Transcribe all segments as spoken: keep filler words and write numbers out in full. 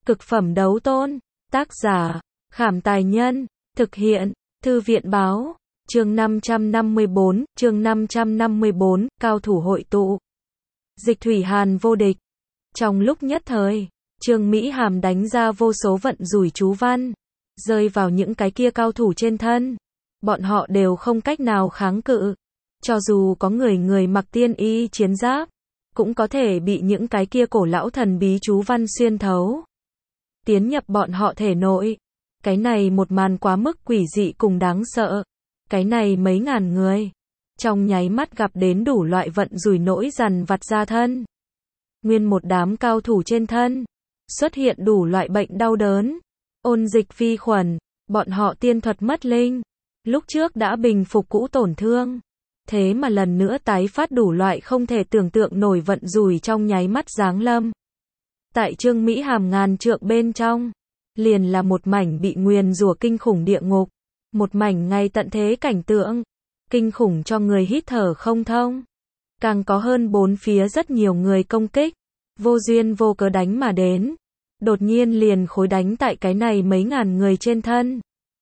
Cực phẩm đấu tôn. Tác giả, Khảm Tài Nhân. Thực hiện, Thư viện Báo. Chương năm trăm năm mươi bốn, chương năm trăm năm mươi bốn, cao thủ hội tụ. Dịch Thủy Hàn vô địch. Trong lúc nhất thời, Trương Mỹ Hàm đánh ra vô số vận rủi chú văn, rơi vào những cái kia cao thủ trên thân. Bọn họ đều không cách nào kháng cự. Cho dù có người người mặc tiên y chiến giáp, cũng có thể bị những cái kia cổ lão thần bí chú văn xuyên thấu, tiến nhập bọn họ thể nội. Cái này một màn quá mức quỷ dị cùng đáng sợ. Cái này mấy ngàn người, trong nháy mắt gặp đến đủ loại vận rủi nỗi dằn vặt ra thân. Nguyên một đám cao thủ trên thân, xuất hiện đủ loại bệnh đau đớn, ôn dịch vi khuẩn, bọn họ tiên thuật mất linh. Lúc trước đã bình phục cũ tổn thương, thế mà lần nữa tái phát đủ loại không thể tưởng tượng nổi vận rủi trong nháy mắt giáng lâm. Tại Trương Mỹ Hàm ngàn trượng bên trong, liền là một mảnh bị nguyền rủa kinh khủng địa ngục, một mảnh ngay tận thế cảnh tượng, kinh khủng cho người hít thở không thông. Càng có hơn bốn phía rất nhiều người công kích, vô duyên vô cớ đánh mà đến, đột nhiên liền khối đánh tại cái này mấy ngàn người trên thân,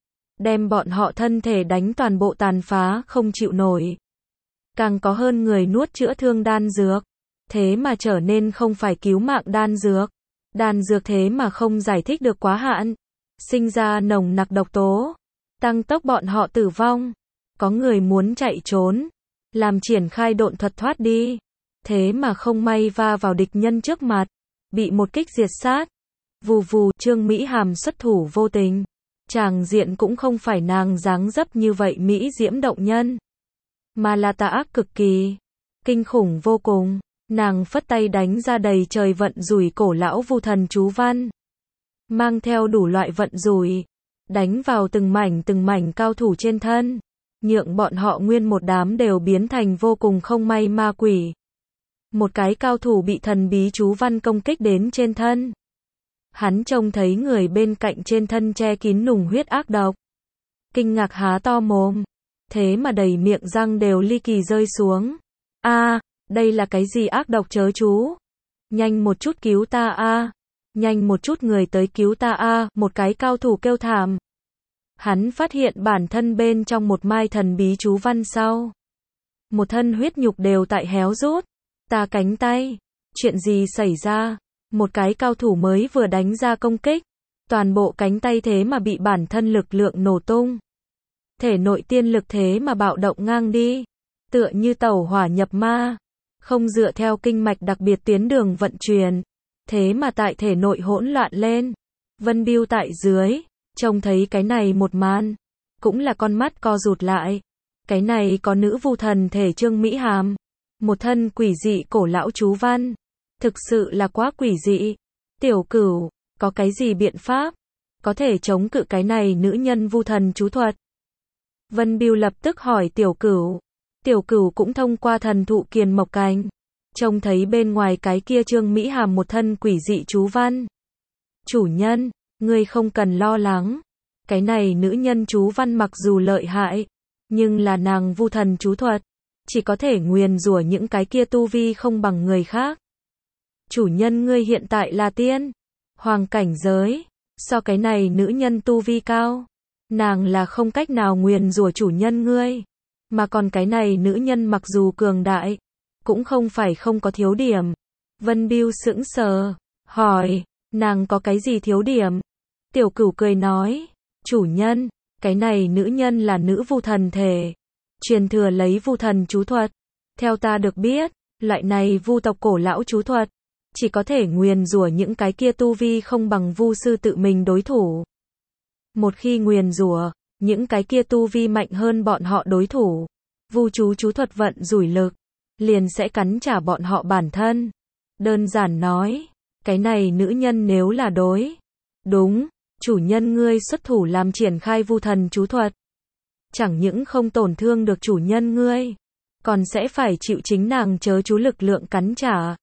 đem bọn họ thân thể đánh toàn bộ tàn phá không chịu nổi. Càng có hơn người nuốt chữa thương đan dược, thế mà trở nên không phải cứu mạng đan dược. Đan dược thế mà không giải thích được quá hạn, sinh ra nồng nặc độc tố, tăng tốc bọn họ tử vong. Có người muốn chạy trốn, làm triển khai độn thuật thoát đi, thế mà không may va vào địch nhân trước mặt, bị một kích diệt sát. Vù vù, Trương Mỹ Hàm xuất thủ vô tình, tràng diện cũng không phải nàng dáng dấp như vậy mỹ diễm động nhân, mà là tà ác cực kỳ, kinh khủng vô cùng. Nàng phất tay đánh ra đầy trời vận rủi cổ lão vu thần chú văn, mang theo đủ loại vận rủi, đánh vào từng mảnh từng mảnh cao thủ trên thân, nhượng bọn họ nguyên một đám đều biến thành vô cùng không may ma quỷ. Một cái cao thủ bị thần bí chú văn công kích đến trên thân, hắn trông thấy người bên cạnh trên thân che kín nùng huyết ác độc, kinh ngạc há to mồm, thế mà đầy miệng răng đều ly kỳ rơi xuống. A, à, đây là cái gì ác độc chớ chú? Nhanh một chút cứu ta a, à. Nhanh một chút người tới cứu ta a, à. Một cái cao thủ kêu thảm. Hắn phát hiện bản thân bên trong một mai thần bí chú văn sau, một thân huyết nhục đều tại héo rút. Ta cánh tay, chuyện gì xảy ra? Một cái cao thủ mới vừa đánh ra công kích, toàn bộ cánh tay thế mà bị bản thân lực lượng nổ tung. Thể nội tiên lực thế mà bạo động ngang đi, tựa như tẩu hỏa nhập ma, không dựa theo kinh mạch đặc biệt tuyến đường vận chuyển, thế mà tại thể nội hỗn loạn lên. Vân Biêu tại dưới, trông thấy cái này một màn, cũng là con mắt co rụt lại. Cái này có nữ vu thần thể Trương Mỹ Hàm, một thân quỷ dị cổ lão chú văn, thực sự là quá quỷ dị. Tiểu Cửu, có cái gì biện pháp có thể chống cự cái này nữ nhân vu thần chú thuật? Vân Biêu lập tức hỏi Tiểu Cửu. Tiểu Cửu cũng thông qua thần thụ kiền mộc cành, trông thấy bên ngoài cái kia Trương Mỹ Hàm một thân quỷ dị chú văn. Chủ nhân, ngươi không cần lo lắng. Cái này nữ nhân chú văn mặc dù lợi hại, nhưng là nàng vu thần chú thuật, chỉ có thể nguyền rủa những cái kia tu vi không bằng người khác. Chủ nhân ngươi hiện tại là tiên hoàng cảnh giới, so cái này nữ nhân tu vi cao, nàng là không cách nào nguyền rủa chủ nhân ngươi. Mà còn cái này nữ nhân mặc dù cường đại, cũng không phải không có thiếu điểm. Vân Biêu sững sờ, hỏi, nàng có cái gì thiếu điểm? Tiểu Cửu cười nói, chủ nhân, cái này nữ nhân là nữ vu thần thể, truyền thừa lấy vu thần chú thuật. Theo ta được biết, loại này vu tộc cổ lão chú thuật, chỉ có thể nguyền rủa những cái kia tu vi không bằng vu sư tự mình đối thủ. Một khi nguyền rủa, những cái kia tu vi mạnh hơn bọn họ đối thủ, vu chú chú thuật vận rủi lực, liền sẽ cắn trả bọn họ bản thân. Đơn giản nói, cái này nữ nhân nếu là đối đúng, chủ nhân ngươi xuất thủ làm triển khai vu thần chú thuật, chẳng những không tổn thương được chủ nhân ngươi, còn sẽ phải chịu chính nàng chớ chú lực lượng cắn trả.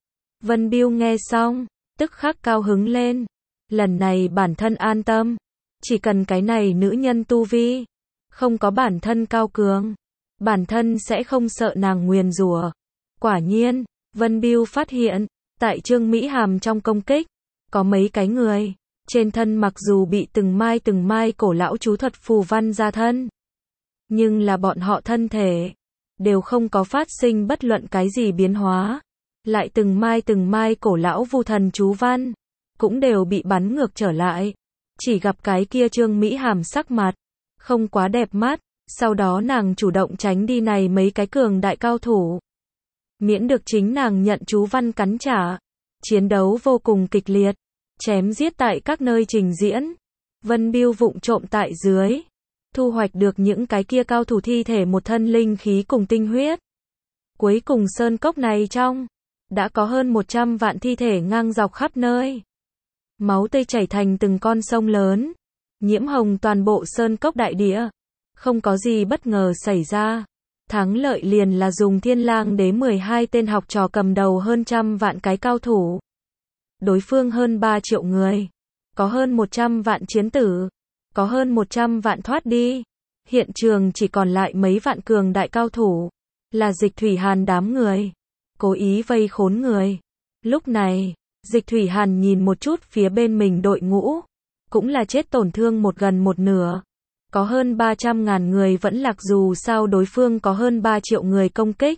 Vân Biêu nghe xong, tức khắc cao hứng lên. Lần này bản thân an tâm. Chỉ cần cái này nữ nhân tu vi không có bản thân cao cường, bản thân sẽ không sợ nàng nguyền rủa. Quả nhiên, Vân Biêu phát hiện, tại Trương Mỹ Hàm trong công kích, Có mấy cái người, trên thân mặc dù bị từng mai từng mai cổ lão chú thuật phù văn ra thân, nhưng là bọn họ thân thể đều không có phát sinh bất luận cái gì biến hóa, lại từng mai từng mai cổ lão vu thần chú văn cũng đều bị bắn ngược trở lại. Chỉ gặp cái kia Trương Mỹ Hàm sắc mặt không quá đẹp mắt, sau đó nàng chủ động tránh đi này mấy cái cường đại cao thủ, miễn được chính nàng nhận chú văn cắn trả. Chiến đấu vô cùng kịch liệt, chém giết tại các nơi trình diễn. Vân Biêu vụng trộm tại dưới, thu hoạch được những cái kia cao thủ thi thể một thân linh khí cùng tinh huyết. Cuối cùng sơn cốc này trong, đã có hơn một trăm vạn thi thể ngang dọc khắp nơi. Máu tươi chảy thành từng con sông lớn, nhiễm hồng toàn bộ sơn cốc đại địa. Không có gì bất ngờ xảy ra. Thắng lợi liền là dùng Thiên Lang Đế mười hai tên học trò cầm đầu hơn trăm vạn cái cao thủ. Đối phương hơn ba triệu người, có hơn một trăm vạn chiến tử, có hơn một trăm vạn thoát đi. Hiện trường chỉ còn lại mấy vạn cường đại cao thủ, là Dịch Thủy Hàn đám người, cố ý vây khốn người. Lúc này, Dịch Thủy Hàn nhìn một chút phía bên mình đội ngũ, cũng là chết tổn thương một gần một nửa. Có hơn ba trăm ngàn người vẫn lạc, dù sao đối phương có hơn ba triệu người công kích.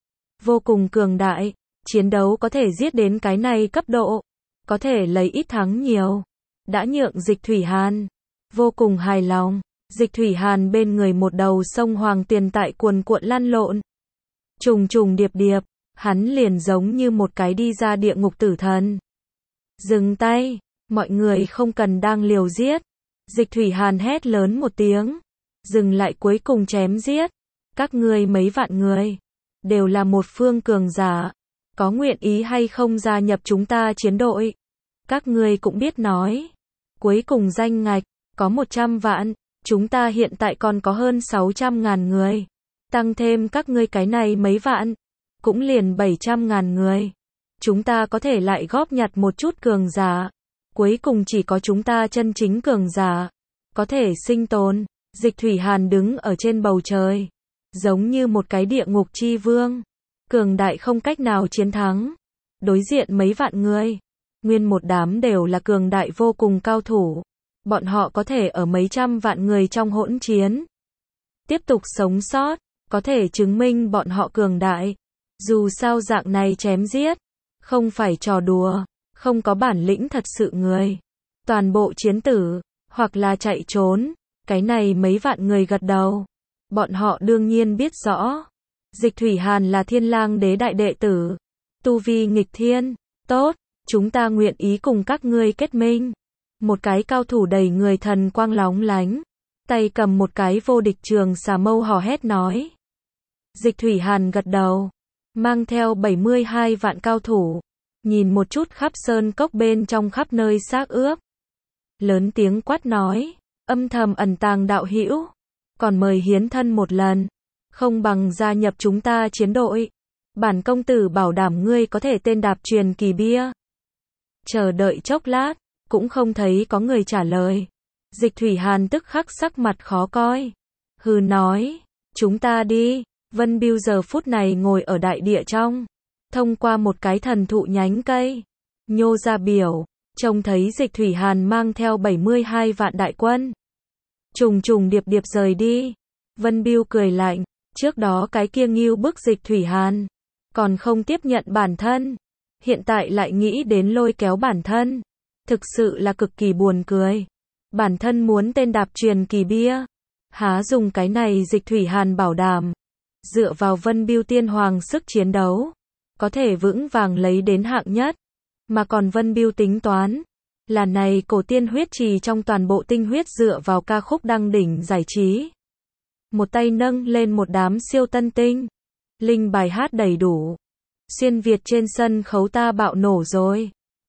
Vô cùng cường đại, chiến đấu có thể giết đến cái này cấp độ, có thể lấy ít thắng nhiều, đã nhượng Dịch Thủy Hàn vô cùng hài lòng. Dịch Thủy Hàn bên người một đầu sông Hoàng Tiền tại cuồn cuộn lăn lộn, trùng trùng điệp điệp, hắn liền giống như một cái đi ra địa ngục tử thần. Dừng tay, mọi người không cần đang liều giết. Dịch Thủy Hàn hét lớn một tiếng, dừng lại cuối cùng chém giết. Các ngươi mấy vạn người, đều là một phương cường giả, có nguyện ý hay không gia nhập chúng ta chiến đội? Các ngươi cũng biết nói, cuối cùng danh ngạch, có một trăm vạn, chúng ta hiện tại còn có hơn sáu trăm ngàn người, tăng thêm các ngươi cái này mấy vạn, cũng liền bảy trăm ngàn người. Chúng ta có thể lại góp nhặt một chút cường giả. Cuối cùng chỉ có chúng ta chân chính cường giả có thể sinh tồn. Dịch Thủy Hàn đứng ở trên bầu trời, giống như một cái địa ngục chi vương, cường đại không cách nào chiến thắng. Đối diện mấy vạn người, nguyên một đám đều là cường đại vô cùng cao thủ. Bọn họ có thể ở mấy trăm vạn người trong hỗn chiến tiếp tục sống sót, có thể chứng minh bọn họ cường đại. Dù sao dạng này chém giết không phải trò đùa. Không có bản lĩnh thật sự người, toàn bộ chiến tử, hoặc là chạy trốn. Cái này mấy vạn người gật đầu. Bọn họ đương nhiên biết rõ, Dịch Thủy Hàn là Thiên Lang Đế đại đệ tử, tu vi nghịch thiên. Tốt, chúng ta nguyện ý cùng các ngươi kết minh. Một cái cao thủ đầy người thần quang lóng lánh, tay cầm một cái vô địch trường xà mâu hò hét nói. Dịch Thủy Hàn gật đầu, mang theo bảy mươi hai vạn cao thủ, nhìn một chút khắp sơn cốc bên trong khắp nơi xác ướp. Lớn tiếng quát nói, âm thầm ẩn tàng đạo hữu, còn mời hiến thân một lần, không bằng gia nhập chúng ta chiến đội. Bản công tử bảo đảm ngươi có thể tên đạp truyền kỳ bia. Chờ đợi chốc lát, cũng không thấy có người trả lời. Dịch Thủy Hàn tức khắc sắc mặt khó coi. Hừ nói, chúng ta đi. Vân Biêu giờ phút này ngồi ở đại địa trong, thông qua một cái thần thụ nhánh cây, nhô ra biểu, trông thấy Dịch Thủy Hàn mang theo bảy mươi hai vạn đại quân, trùng trùng điệp điệp rời đi. Vân Biêu cười lạnh, trước đó cái kia nghêu bức Dịch Thủy Hàn, còn không tiếp nhận bản thân, hiện tại lại nghĩ đến lôi kéo bản thân, thực sự là cực kỳ buồn cười. Bản thân muốn tên đạp truyền kỳ bia, há dùng cái này Dịch Thủy Hàn bảo đảm, dựa vào Vân Biêu tiên hoàng sức chiến đấu, có thể vững vàng lấy đến hạng nhất. Mà còn Vân Biêu tính toán, là này cổ tiên huyết trì trong toàn bộ tinh huyết dựa vào ca khúc đăng đỉnh giải trí. Một tay nâng lên một đám siêu tân tinh, linh bài hát đầy đủ. Xuyên Việt trên sân khấu ta bạo nổ rồi.